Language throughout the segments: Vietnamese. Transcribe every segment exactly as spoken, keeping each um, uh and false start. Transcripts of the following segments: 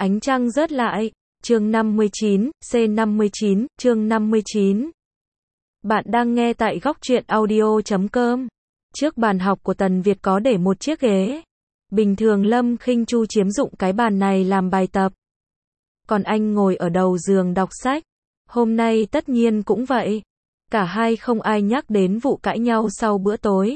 Ánh trăng rớt lại. Chương năm mươi chín, C năm mươi chín, chương năm mươi chín. Bạn đang nghe tại góc truyện audio chấm com. Trước bàn học của Tần Việt có để một chiếc ghế. Bình thường Lâm Khinh Chu chiếm dụng cái bàn này làm bài tập. Còn anh ngồi ở đầu giường đọc sách. Hôm nay tất nhiên cũng vậy. Cả hai không ai nhắc đến vụ cãi nhau sau bữa tối.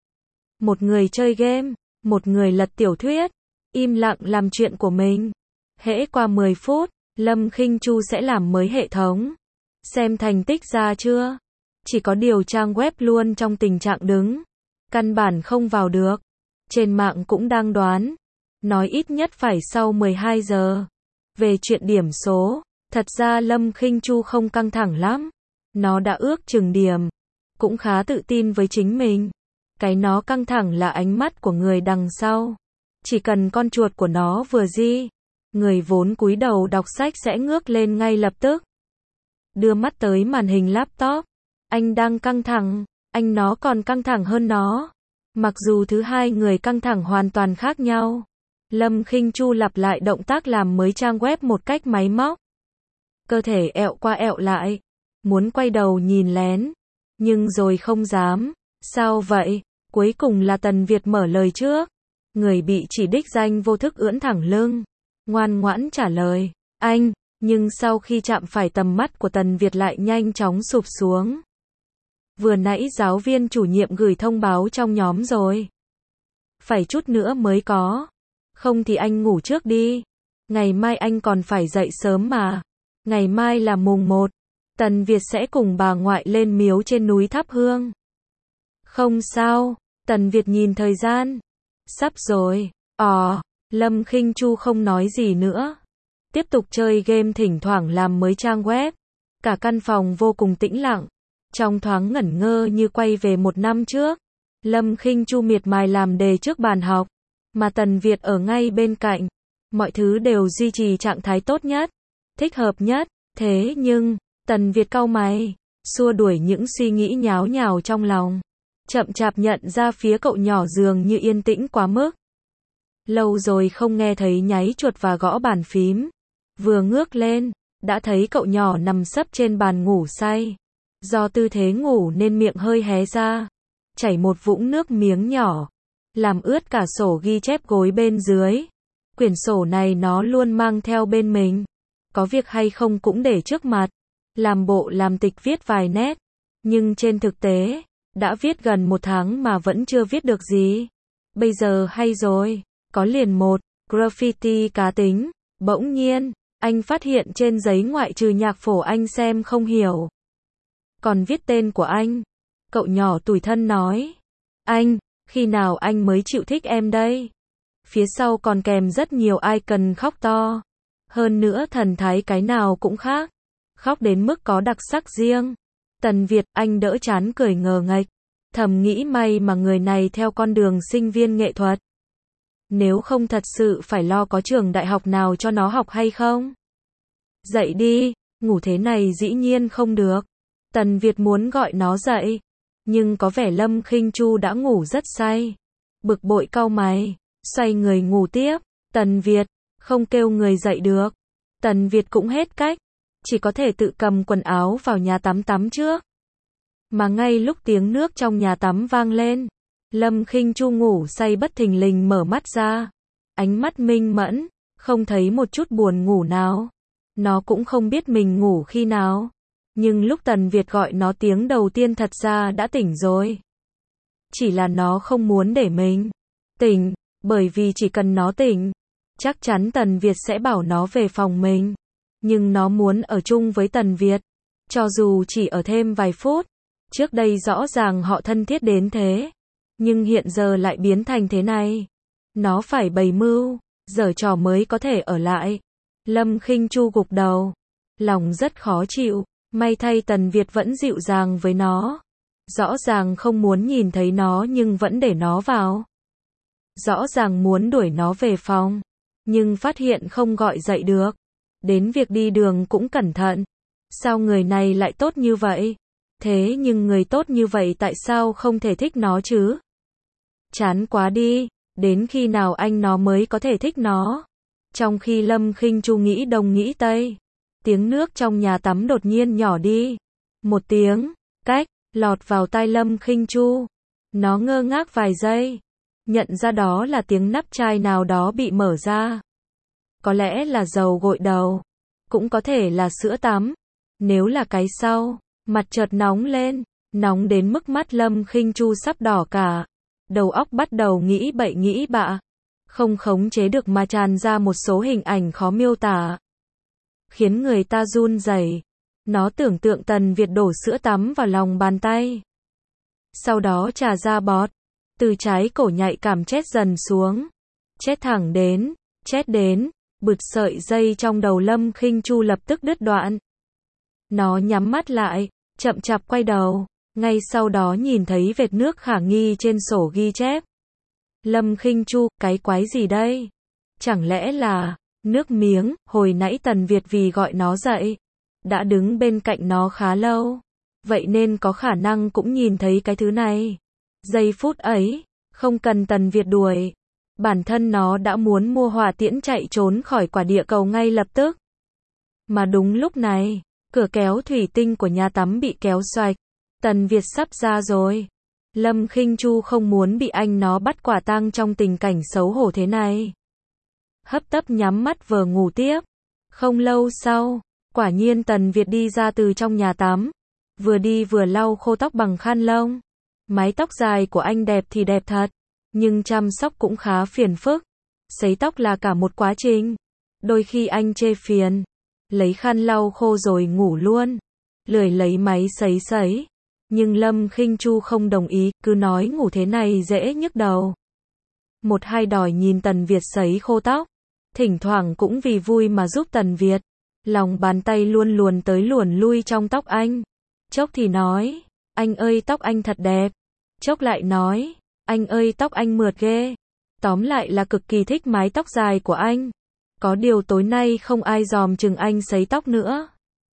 Một người chơi game, một người lật tiểu thuyết, im lặng làm chuyện của mình. Hễ qua mười phút, Lâm Khinh Chu sẽ làm mới hệ thống. Xem thành tích ra chưa? Chỉ có điều trang web luôn trong tình trạng đứng. Căn bản không vào được. Trên mạng cũng đang đoán. Nói ít nhất phải sau mười hai giờ. Về chuyện điểm số, thật ra Lâm Khinh Chu không căng thẳng lắm. Nó đã ước chừng điểm. Cũng khá tự tin với chính mình. Cái nó căng thẳng là ánh mắt của người đằng sau. Chỉ cần con chuột của nó vừa di, người vốn cúi đầu đọc sách sẽ ngước lên ngay lập tức. Đưa mắt tới màn hình laptop. Anh đang căng thẳng, anh nó còn căng thẳng hơn nó. Mặc dù thứ hai người căng thẳng hoàn toàn khác nhau. Lâm Khinh Chu lặp lại động tác làm mới trang web một cách máy móc. Cơ thể ẹo qua ẹo lại. Muốn quay đầu nhìn lén. Nhưng rồi không dám. Sao vậy? Cuối cùng là Tần Việt mở lời trước. Người bị chỉ đích danh vô thức ưỡn thẳng lưng. Ngoan ngoãn trả lời. Anh. Nhưng sau khi chạm phải tầm mắt của Tần Việt lại nhanh chóng sụp xuống. Vừa nãy giáo viên chủ nhiệm gửi thông báo trong nhóm rồi. Phải chút nữa mới có. Không thì anh ngủ trước đi. Ngày mai anh còn phải dậy sớm mà. Ngày mai là mùng một. Tần Việt sẽ cùng bà ngoại lên miếu trên núi thắp hương. Không sao. Tần Việt nhìn thời gian. Sắp rồi. Ờ. Lâm Khinh Chu không nói gì nữa. Tiếp tục chơi game, thỉnh thoảng làm mới trang web. Cả căn phòng vô cùng tĩnh lặng. Trong thoáng ngẩn ngơ như quay về một năm trước. Lâm Khinh Chu miệt mài làm đề trước bàn học. Mà Tần Việt ở ngay bên cạnh. Mọi thứ đều duy trì trạng thái tốt nhất. Thích hợp nhất. Thế nhưng, Tần Việt cau mày. Xua đuổi những suy nghĩ nháo nhào trong lòng. Chậm chạp nhận ra phía cậu nhỏ dường như yên tĩnh quá mức. Lâu rồi không nghe thấy nháy chuột và gõ bàn phím. Vừa ngước lên, đã thấy cậu nhỏ nằm sấp trên bàn ngủ say. Do tư thế ngủ nên miệng hơi hé ra. Chảy một vũng nước miếng nhỏ. Làm ướt cả sổ ghi chép gối bên dưới. Quyển sổ này nó luôn mang theo bên mình. Có việc hay không cũng để trước mặt. Làm bộ làm tịch viết vài nét. Nhưng trên thực tế, đã viết gần một tháng mà vẫn chưa viết được gì. Bây giờ hay rồi. Có liền một graffiti cá tính. Bỗng nhiên, anh phát hiện trên giấy ngoại trừ nhạc phổ anh xem không hiểu. Còn viết tên của anh. Cậu nhỏ tủi thân nói. Anh, khi nào anh mới chịu thích em đây? Phía sau còn kèm rất nhiều icon khóc to. Hơn nữa thần thái cái nào cũng khác. Khóc đến mức có đặc sắc riêng. Tần Việt, anh đỡ chán cười ngờ nghệch. Thầm nghĩ may mà người này theo con đường sinh viên nghệ thuật. Nếu không thật sự phải lo có trường đại học nào cho nó học hay không? Dậy đi, ngủ thế này dĩ nhiên không được. Tần Việt muốn gọi nó dậy. Nhưng có vẻ Lâm Khinh Chu đã ngủ rất say. Bực bội cau mày, xoay người ngủ tiếp. Tần Việt, không kêu người dậy được. Tần Việt cũng hết cách. Chỉ có thể tự cầm quần áo vào nhà tắm tắm trước. Mà ngay lúc tiếng nước trong nhà tắm vang lên. Lâm Khinh Chu ngủ say bất thình lình mở mắt ra. Ánh mắt minh mẫn, không thấy một chút buồn ngủ nào. Nó cũng không biết mình ngủ khi nào. Nhưng lúc Tần Việt gọi nó tiếng đầu tiên thật ra đã tỉnh rồi. Chỉ là nó không muốn để mình tỉnh, bởi vì chỉ cần nó tỉnh, chắc chắn Tần Việt sẽ bảo nó về phòng mình. Nhưng nó muốn ở chung với Tần Việt, cho dù chỉ ở thêm vài phút. Trước đây rõ ràng họ thân thiết đến thế. Nhưng hiện giờ lại biến thành thế này. Nó phải bày mưu, giở trò mới có thể ở lại. Lâm Khinh Chu gục đầu. Lòng rất khó chịu. May thay Tần Việt vẫn dịu dàng với nó. Rõ ràng không muốn nhìn thấy nó nhưng vẫn để nó vào. Rõ ràng muốn đuổi nó về phòng. Nhưng phát hiện không gọi dậy được. Đến việc đi đường cũng cẩn thận. Sao người này lại tốt như vậy? Thế nhưng người tốt như vậy tại sao không thể thích nó chứ? Chán quá đi. Đến khi nào anh nó mới có thể thích nó? Trong khi Lâm Khinh Chu nghĩ đông nghĩ tây, tiếng nước trong nhà tắm đột nhiên nhỏ đi. Một tiếng, cách, lọt vào tai Lâm Khinh Chu. Nó ngơ ngác vài giây, nhận ra đó là tiếng nắp chai nào đó bị mở ra. Có lẽ là dầu gội đầu, cũng có thể là sữa tắm. Nếu là cái sau, mặt chợt nóng lên, nóng đến mức mắt Lâm Khinh Chu sắp đỏ cả. Đầu óc bắt đầu nghĩ bậy nghĩ bạ, không khống chế được mà tràn ra một số hình ảnh khó miêu tả, khiến người ta run rẩy. Nó tưởng tượng Tần Việt đổ sữa tắm vào lòng bàn tay, sau đó trà ra bọt, từ trái cổ nhạy cảm chét dần xuống, chét thẳng đến, chét đến, bứt sợi dây trong đầu Lâm Khinh Chu lập tức đứt đoạn. Nó nhắm mắt lại, chậm chạp quay đầu, ngay sau đó nhìn thấy vệt nước khả nghi trên sổ ghi chép. Lâm Khinh Chu, cái quái gì đây? Chẳng lẽ là nước miếng? Hồi nãy Tần Việt vì gọi nó dậy, đã đứng bên cạnh nó khá lâu, vậy nên có khả năng cũng nhìn thấy cái thứ này. Giây phút ấy, không cần Tần Việt đuổi, bản thân nó đã muốn mua hỏa tiễn chạy trốn khỏi quả địa cầu ngay lập tức. Mà đúng lúc này, cửa kéo thủy tinh của nhà tắm bị kéo xoạch. Tần Việt sắp ra rồi. Lâm Khinh Chu không muốn bị anh nó bắt quả tang trong tình cảnh xấu hổ thế này. Hấp tấp nhắm mắt vờ ngủ tiếp. Không lâu sau, quả nhiên Tần Việt đi ra từ trong nhà tắm, vừa đi vừa lau khô tóc bằng khăn lông. Mái tóc dài của anh đẹp thì đẹp thật, nhưng chăm sóc cũng khá phiền phức. Sấy tóc là cả một quá trình. Đôi khi anh chê phiền, lấy khăn lau khô rồi ngủ luôn, lười lấy máy sấy sấy. Nhưng Lâm Khinh Chu không đồng ý, cứ nói ngủ thế này dễ nhức đầu. Một hai đòi nhìn Tần Việt sấy khô tóc, thỉnh thoảng cũng vì vui mà giúp Tần Việt. Lòng bàn tay luôn luồn tới luồn lui trong tóc anh. Chốc thì nói, anh ơi tóc anh thật đẹp. Chốc lại nói, anh ơi tóc anh mượt ghê. Tóm lại là cực kỳ thích mái tóc dài của anh. Có điều tối nay không ai dòm chừng anh sấy tóc nữa.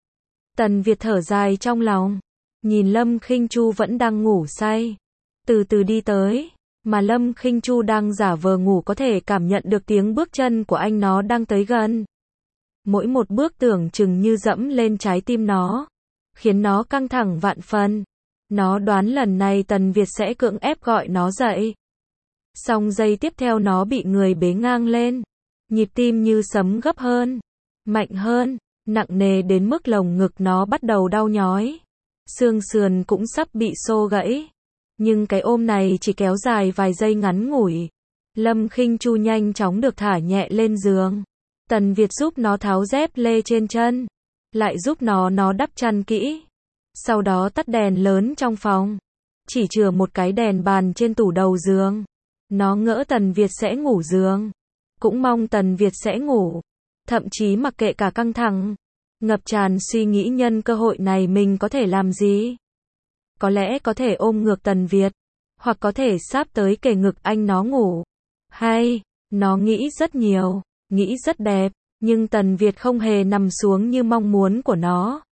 Tần Việt thở dài trong lòng, nhìn Lâm Khinh Chu vẫn đang ngủ say, từ từ đi tới, mà Lâm Khinh Chu đang giả vờ ngủ có thể cảm nhận được tiếng bước chân của anh nó đang tới gần. Mỗi một bước tưởng chừng như dẫm lên trái tim nó, khiến nó căng thẳng vạn phần. Nó đoán lần này Tần Việt sẽ cưỡng ép gọi nó dậy. Song giây tiếp theo nó bị người bế ngang lên, nhịp tim như sấm gấp hơn, mạnh hơn, nặng nề đến mức lồng ngực nó bắt đầu đau nhói. Xương sườn cũng sắp bị xô gãy. Nhưng cái ôm này chỉ kéo dài vài giây ngắn ngủi. Lâm Khinh Chu nhanh chóng được thả nhẹ lên giường. Tần Việt giúp nó tháo dép lê trên chân, lại giúp nó nó đắp chăn kỹ. Sau đó tắt đèn lớn trong phòng, chỉ chừa một cái đèn bàn trên tủ đầu giường. Nó ngỡ Tần Việt sẽ ngủ giường, cũng mong Tần Việt sẽ ngủ, thậm chí mặc kệ cả căng thẳng, ngập tràn suy nghĩ nhân cơ hội này mình có thể làm gì. Có lẽ có thể ôm ngược Tần Việt, hoặc có thể sáp tới kề ngực anh nó ngủ. Hay, nó nghĩ rất nhiều, nghĩ rất đẹp, nhưng Tần Việt không hề nằm xuống như mong muốn của nó.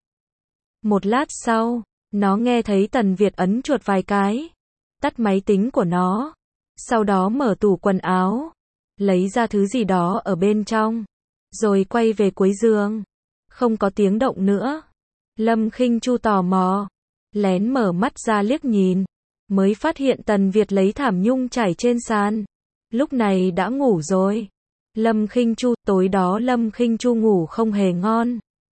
Một lát sau, nó nghe thấy Tần Việt ấn chuột vài cái, tắt máy tính của nó, sau đó mở tủ quần áo, lấy ra thứ gì đó ở bên trong, rồi quay về cuối giường. Không có tiếng động nữa. Lâm Khinh Chu tò mò, lén mở mắt ra liếc nhìn, mới phát hiện Tần Việt lấy thảm nhung trải trên sàn. Lúc này đã ngủ rồi. Lâm Khinh Chu, tối đó Lâm Khinh Chu ngủ không hề ngon.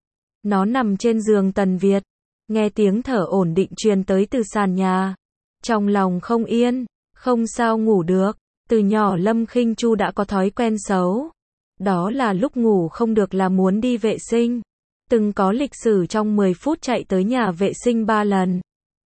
Nó nằm trên giường Tần Việt, nghe tiếng thở ổn định truyền tới từ sàn nhà. Trong lòng không yên, không sao ngủ được. Từ nhỏ Lâm Khinh Chu đã có thói quen xấu. Đó là lúc ngủ không được là muốn đi vệ sinh. Từng có lịch sử trong mười phút chạy tới nhà vệ sinh ba lần.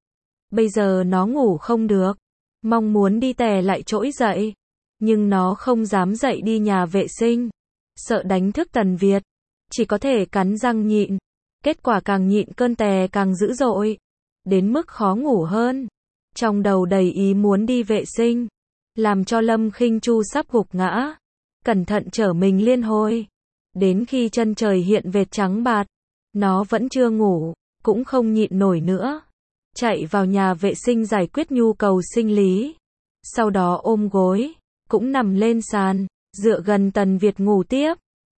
Bây giờ nó ngủ không được, mong muốn đi tè lại trỗi dậy, nhưng nó không dám dậy đi nhà vệ sinh, sợ đánh thức Tần Việt, chỉ có thể cắn răng nhịn. Kết quả càng nhịn cơn tè càng dữ dội, đến mức khó ngủ hơn. Trong đầu đầy ý muốn đi vệ sinh, làm cho Lâm Khinh Chu sắp gục ngã. Cẩn thận trở mình liên hồi. Đến khi chân trời hiện vệt trắng bạt, nó vẫn chưa ngủ, cũng không nhịn nổi nữa. Chạy vào nhà vệ sinh giải quyết nhu cầu sinh lý. Sau đó ôm gối, cũng nằm lên sàn, dựa gần Tần Việt ngủ tiếp.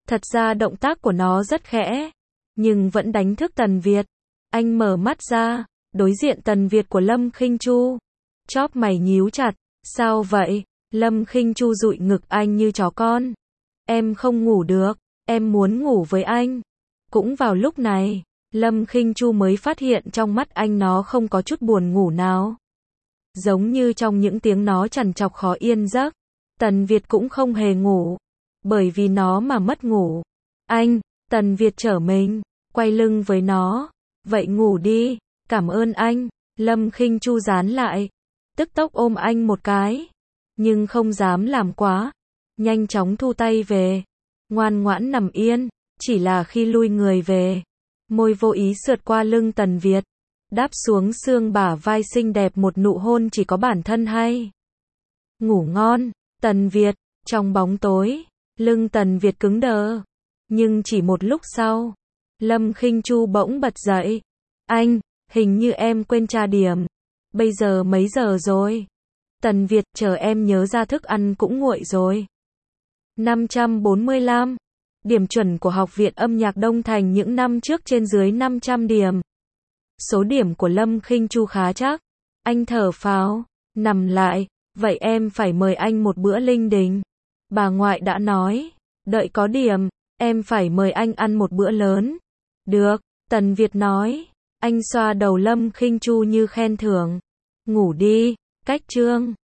Thật ra động tác của nó rất khẽ, nhưng vẫn đánh thức Tần Việt. Anh mở mắt ra, đối diện Tần Việt của Lâm Khinh Chu. Chóp mày nhíu chặt, sao vậy? Lâm Khinh Chu dụi ngực anh như chó con. Em không ngủ được, em muốn ngủ với anh. Cũng vào lúc này, Lâm Khinh Chu mới phát hiện trong mắt anh nó không có chút buồn ngủ nào. Giống như trong những tiếng nó trằn trọc khó yên giấc, Tần Việt cũng không hề ngủ, bởi vì nó mà mất ngủ. Anh, Tần Việt trở mình, quay lưng với nó. Vậy ngủ đi, cảm ơn anh. Lâm Khinh Chu dán lại, tức tốc ôm anh một cái, nhưng không dám làm quá, nhanh chóng thu tay về, ngoan ngoãn nằm yên. Chỉ là khi lui người về, môi vô ý sượt qua lưng Tần Việt, đáp xuống xương bả vai xinh đẹp một nụ hôn chỉ có bản thân hay. Ngủ ngon, Tần Việt. Trong bóng tối, lưng Tần Việt cứng đờ, nhưng chỉ một lúc sau, Lâm Khinh Chu bỗng bật dậy. Anh, hình như em quên tra điểm. Bây giờ mấy giờ rồi? Tần Việt, chờ em nhớ ra thức ăn cũng nguội rồi. năm trăm bốn mươi lăm. Điểm chuẩn của Học viện Âm nhạc Đông Thành những năm trước trên dưới năm trăm điểm. Số điểm của Lâm Khinh Chu khá chắc. Anh thở phào, nằm lại. Vậy em phải mời anh một bữa linh đình. Bà ngoại đã nói, đợi có điểm, em phải mời anh ăn một bữa lớn. Được, Tần Việt nói. Anh xoa đầu Lâm Khinh Chu như khen thưởng. Ngủ đi, cách chương.